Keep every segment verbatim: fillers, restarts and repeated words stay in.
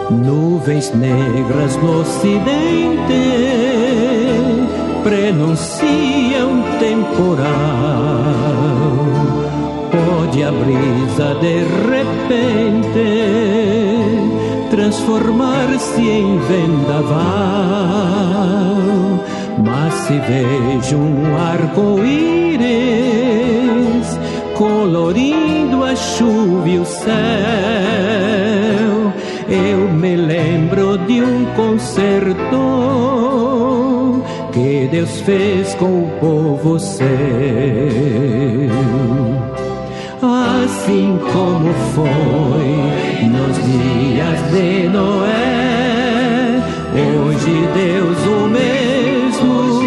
Nuvens negras no ocidente prenunciam temporal. Pode a brisa de repente transformar-se em vendaval. Mas se vejo um arco-íris colorindo a chuva e o céu, eu me lembro de um concerto que Deus fez com o povo seu. Assim como foi nos dias de Noé, hoje Deus o mesmo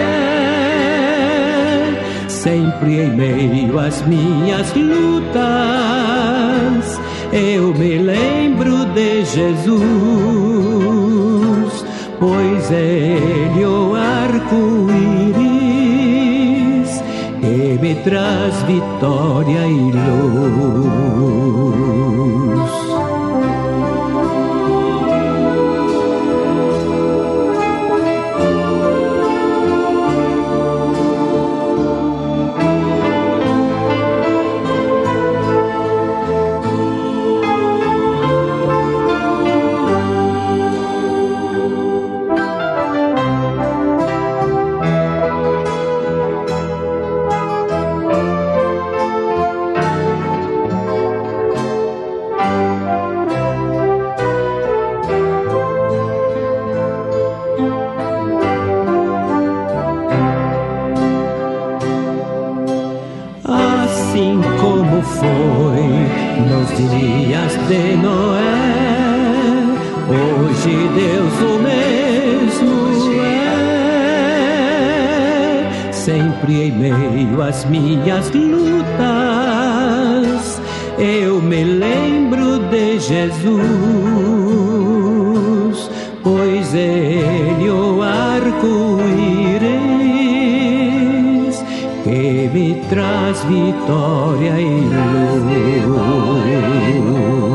é. Sempre em meio às minhas lutas, eu me lembro de Jesus, pois Ele o arco-íris que me traz vitória e luz. Assim como foi nos dias de Noé, hoje Deus o mesmo é. Sempre em meio às minhas lutas, eu me lembro de Jesus, pois Ele o arco-íris que me traz vitória e luz.